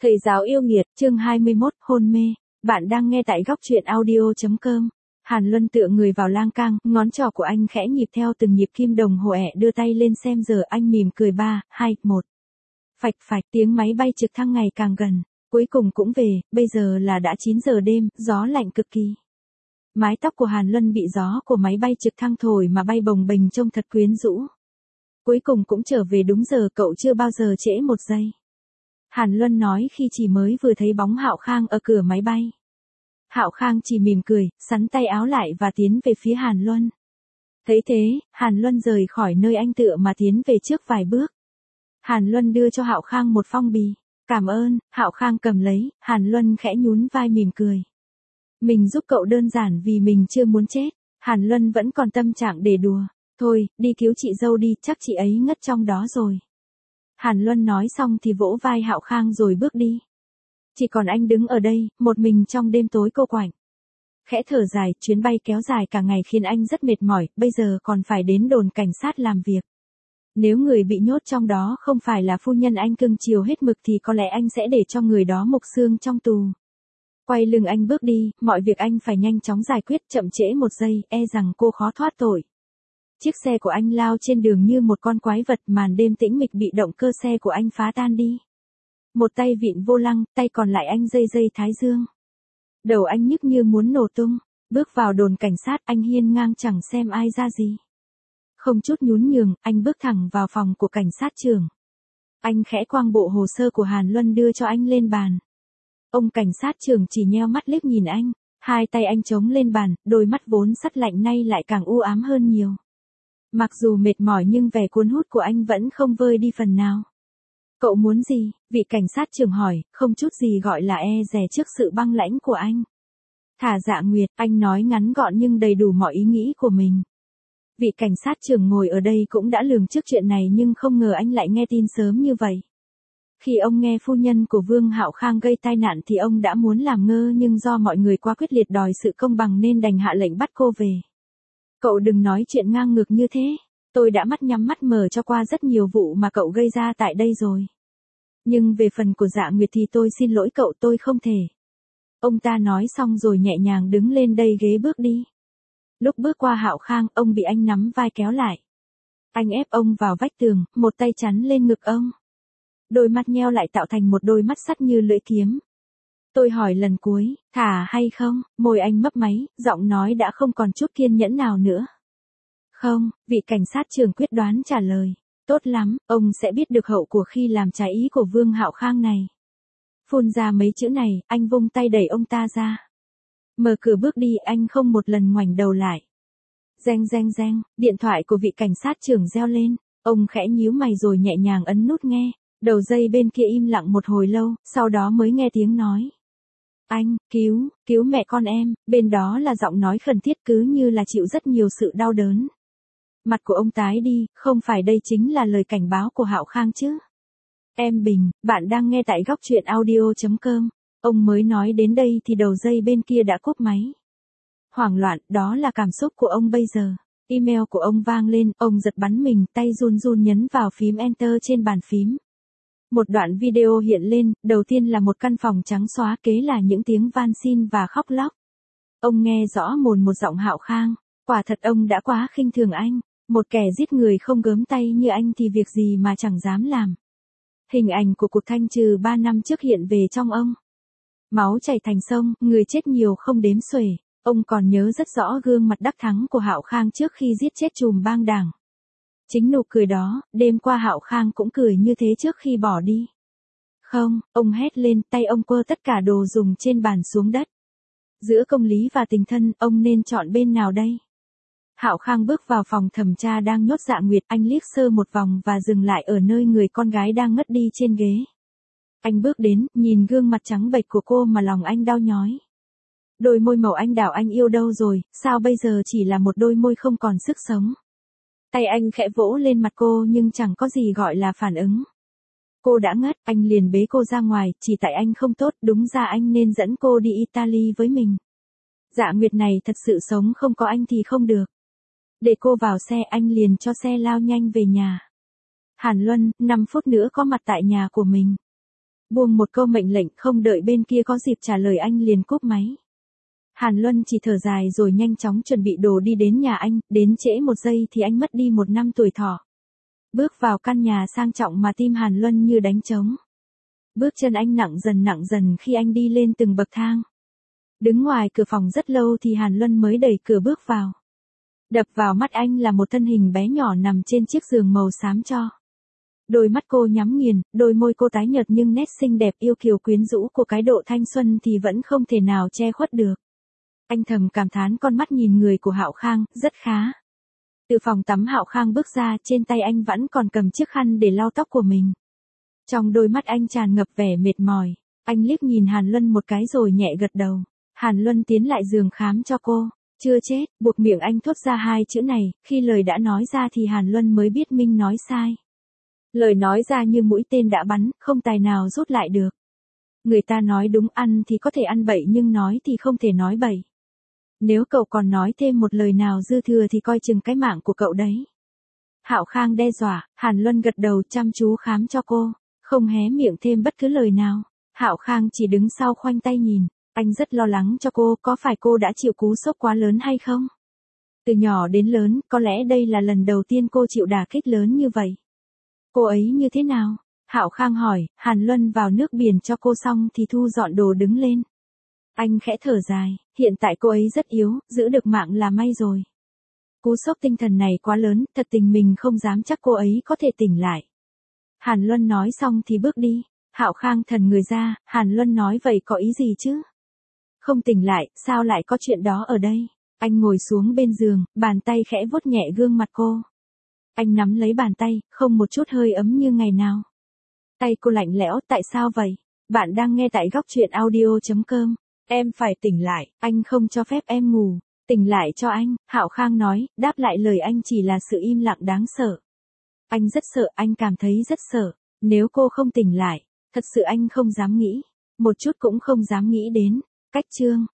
Thầy giáo yêu nghiệt, chương 21, hôn mê. Bạn đang nghe tại góc truyện audio.com. Hàn Luân tựa người vào lang cang, ngón trỏ của anh khẽ nhịp theo từng nhịp kim đồng hồ ẹ, đưa tay lên xem giờ, anh mỉm cười 3, 2, 1. Phạch phạch, tiếng máy bay trực thăng ngày càng gần. Cuối cùng cũng về, bây giờ là đã 9 giờ đêm, gió lạnh cực kỳ. Mái tóc của Hàn Luân bị gió của máy bay trực thăng thổi mà bay bồng bềnh trông thật quyến rũ. Cuối cùng cũng trở về đúng giờ, cậu chưa bao giờ trễ một giây. Hàn Luân nói khi chỉ mới vừa thấy bóng Hạo Khang ở cửa máy bay. Hạo Khang chỉ mỉm cười, sắn tay áo lại và tiến về phía Hàn Luân. Thấy thế, Hàn Luân rời khỏi nơi anh tựa mà tiến về trước vài bước. Hàn Luân đưa cho Hạo Khang một phong bì. Cảm ơn. Hạo Khang cầm lấy, Hàn Luân khẽ nhún vai mỉm cười. Mình giúp cậu đơn giản vì mình chưa muốn chết. Hàn Luân vẫn còn tâm trạng để đùa. Thôi, đi cứu chị dâu đi, chắc chị ấy ngất trong đó rồi. Hàn Luân nói xong thì vỗ vai Hạo Khang rồi bước đi. Chỉ còn anh đứng ở đây, một mình trong đêm tối cô quạnh. Khẽ thở dài, chuyến bay kéo dài cả ngày khiến anh rất mệt mỏi, bây giờ còn phải đến đồn cảnh sát làm việc. Nếu người bị nhốt trong đó không phải là phu nhân anh cưng chiều hết mực thì có lẽ anh sẽ để cho người đó mục xương trong tù. Quay lưng anh bước đi, mọi việc anh phải nhanh chóng giải quyết, chậm trễ một giây, e rằng cô khó thoát tội. Chiếc xe của anh lao trên đường như một con quái vật, màn đêm tĩnh mịch bị động cơ xe của anh phá tan đi. Một tay vịn vô lăng, tay còn lại anh dây thái dương. Đầu anh nhức như muốn nổ tung. Bước vào đồn cảnh sát, anh hiên ngang chẳng xem ai ra gì. Không chút nhún nhường, anh bước thẳng vào phòng của cảnh sát trưởng. Anh khẽ quăng bộ hồ sơ của Hàn Luân đưa cho anh lên bàn. Ông cảnh sát trưởng chỉ nheo mắt liếc nhìn anh. Hai tay anh chống lên bàn, đôi mắt vốn sắt lạnh nay lại càng u ám hơn nhiều. Mặc dù mệt mỏi nhưng vẻ cuốn hút của anh vẫn không vơi đi phần nào. Cậu muốn gì? Vị cảnh sát trưởng hỏi, không chút gì gọi là e dè trước sự băng lãnh của anh. Thả Dạ Nguyệt, anh nói ngắn gọn nhưng đầy đủ mọi ý nghĩ của mình. Vị cảnh sát trưởng ngồi ở đây cũng đã lường trước chuyện này nhưng không ngờ anh lại nghe tin sớm như vậy. Khi ông nghe phu nhân của Vương Hạo Khang gây tai nạn thì ông đã muốn làm ngơ nhưng do mọi người quá quyết liệt đòi sự công bằng nên đành hạ lệnh bắt cô về. Cậu đừng nói chuyện ngang ngược như thế. Tôi đã mắt nhắm mắt mở cho qua rất nhiều vụ mà cậu gây ra tại đây rồi. Nhưng về phần của Dạ Nguyệt thì tôi xin lỗi cậu, tôi không thể. Ông ta nói xong rồi nhẹ nhàng đứng lên đây ghế bước đi. Lúc bước qua Hạo Khang, ông bị anh nắm vai kéo lại. Anh ép ông vào vách tường, một tay chắn lên ngực ông. Đôi mắt nheo lại tạo thành một đôi mắt sắt như lưỡi kiếm. Tôi hỏi lần cuối, thả hay không? Môi anh mấp máy, giọng nói đã không còn chút kiên nhẫn nào nữa. Không, vị cảnh sát trưởng quyết đoán trả lời. Tốt lắm, ông sẽ biết được hậu của khi làm trái ý của Vương Hạo Khang này. Phun ra mấy chữ này, anh vung tay đẩy ông ta ra. Mở cửa bước đi, anh không một lần ngoảnh đầu lại. Reng reng reng, điện thoại của vị cảnh sát trưởng reo lên. Ông khẽ nhíu mày rồi nhẹ nhàng ấn nút nghe. Đầu dây bên kia im lặng một hồi lâu, sau đó mới nghe tiếng nói. Anh, cứu mẹ con em, bên đó là giọng nói khẩn thiết cứ như là chịu rất nhiều sự đau đớn. Mặt của ông tái đi, không phải đây chính là lời cảnh báo của Hạo Khang chứ. Em Bình, bạn đang nghe tại góc truyện audio.com. Ông mới nói đến đây thì đầu dây bên kia đã cúp máy. Hoảng loạn, đó là cảm xúc của ông bây giờ. Email của ông vang lên, ông giật bắn mình, tay run run nhấn vào phím Enter trên bàn phím. Một đoạn video hiện lên, đầu tiên là một căn phòng trắng xóa, kế là những tiếng van xin và khóc lóc. Ông nghe rõ mồn một giọng Hạo Khang. Quả thật ông đã quá khinh thường anh. Một kẻ giết người không gớm tay như anh thì việc gì mà chẳng dám làm. Hình ảnh của cuộc thanh trừ 3 năm trước hiện về trong ông. Máu chảy thành sông, người chết nhiều không đếm xuể. Ông còn nhớ rất rõ gương mặt đắc thắng của Hạo Khang trước khi giết chết trùm bang đảng. Chính nụ cười đó, đêm qua Hạo Khang cũng cười như thế trước khi bỏ đi. Không, ông hét lên, tay ông quơ tất cả đồ dùng trên bàn xuống đất. Giữa công lý và tình thân, ông nên chọn bên nào đây? Hạo Khang bước vào phòng thẩm tra đang nhốt Dạ Nguyệt, anh liếc sơ một vòng và dừng lại ở nơi người con gái đang ngất đi trên ghế. Anh bước đến, nhìn gương mặt trắng bệch của cô mà lòng anh đau nhói. Đôi môi màu anh đào anh yêu đâu rồi, sao bây giờ chỉ là một đôi môi không còn sức sống. Tay anh khẽ vỗ lên mặt cô nhưng chẳng có gì gọi là phản ứng. Cô đã ngất, anh liền bế cô ra ngoài, chỉ tại anh không tốt, đúng ra anh nên dẫn cô đi Italy với mình. Dạ Nguyệt này thật sự sống không có anh thì không được. Để cô vào xe, anh liền cho xe lao nhanh về nhà. Hàn Luân, 5 phút nữa có mặt tại nhà của mình. Buông một câu mệnh lệnh không đợi bên kia có dịp trả lời anh liền cúp máy. Hàn Luân chỉ thở dài rồi nhanh chóng chuẩn bị đồ đi đến nhà anh, đến trễ một giây thì anh mất đi 1 năm tuổi thọ. Bước vào căn nhà sang trọng mà tim Hàn Luân như đánh trống. Bước chân anh nặng dần khi anh đi lên từng bậc thang. Đứng ngoài cửa phòng rất lâu thì Hàn Luân mới đẩy cửa bước vào. Đập vào mắt anh là một thân hình bé nhỏ nằm trên chiếc giường màu xám tro. Đôi mắt cô nhắm nghiền, đôi môi cô tái nhợt nhưng nét xinh đẹp yêu kiều quyến rũ của cái độ thanh xuân thì vẫn không thể nào che khuất được. Anh thầm cảm thán con mắt nhìn người của Hạo Khang, rất khá. Từ phòng tắm Hạo Khang bước ra, trên tay anh vẫn còn cầm chiếc khăn để lau tóc của mình. Trong đôi mắt anh tràn ngập vẻ mệt mỏi, anh liếc nhìn Hàn Luân một cái rồi nhẹ gật đầu. Hàn Luân tiến lại giường khám cho cô, chưa chết, buộc miệng anh thốt ra 2 chữ này, khi lời đã nói ra thì Hàn Luân mới biết mình nói sai. Lời nói ra như mũi tên đã bắn, không tài nào rút lại được. Người ta nói đúng ăn thì có thể ăn bậy nhưng nói thì không thể nói bậy. Nếu cậu còn nói thêm một lời nào dư thừa thì coi chừng cái mạng của cậu đấy. Hạo Khang đe dọa, Hàn Luân gật đầu chăm chú khám cho cô, không hé miệng thêm bất cứ lời nào. Hạo Khang chỉ đứng sau khoanh tay nhìn, anh rất lo lắng cho cô, có phải cô đã chịu cú sốc quá lớn hay không? Từ nhỏ đến lớn, có lẽ đây là lần đầu tiên cô chịu đả kích lớn như vậy. Cô ấy như thế nào? Hạo Khang hỏi, Hàn Luân vào nước biển cho cô xong thì thu dọn đồ đứng lên. Anh khẽ thở dài, hiện tại cô ấy rất yếu, giữ được mạng là may rồi. Cú sốc tinh thần này quá lớn, thật tình mình không dám chắc cô ấy có thể tỉnh lại. Hàn Luân nói xong thì bước đi. Hạo Khang thần người ra, Hàn Luân nói vậy có ý gì chứ? Không tỉnh lại, sao lại có chuyện đó ở đây? Anh ngồi xuống bên giường, bàn tay khẽ vuốt nhẹ gương mặt cô. Anh nắm lấy bàn tay, không một chút hơi ấm như ngày nào. Tay cô lạnh lẽo, tại sao vậy? Bạn đang nghe tại góc truyện audio.com. Em phải tỉnh lại, anh không cho phép em ngủ. Tỉnh lại cho anh, Hạo Khang nói, đáp lại lời anh chỉ là sự im lặng đáng sợ. Anh rất sợ, anh cảm thấy rất sợ. Nếu cô không tỉnh lại, thật sự anh không dám nghĩ. Một chút cũng không dám nghĩ đến. Cách chương.